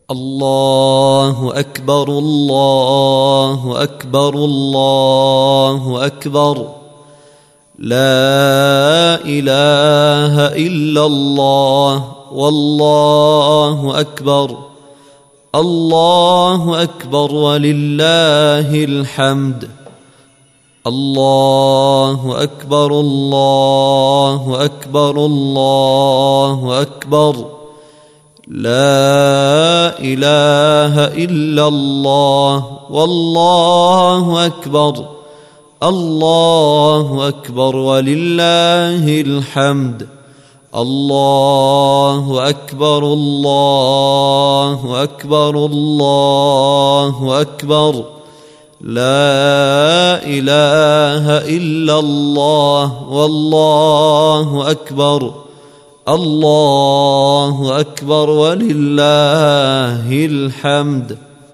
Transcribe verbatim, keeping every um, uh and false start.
الله أكبر الله أكبر الله أكبر لا إله إلا الله والله أكبر الله أكبر ولله الحمد الله أكبر الله أكبر الله أكبر لا إله إلا الله والله أكبر الله أكبر ولله الحمد الله أكبر الله أكبر الله أكبر لا إله إلا الله والله أكبر الله أكبر ولله الحمد.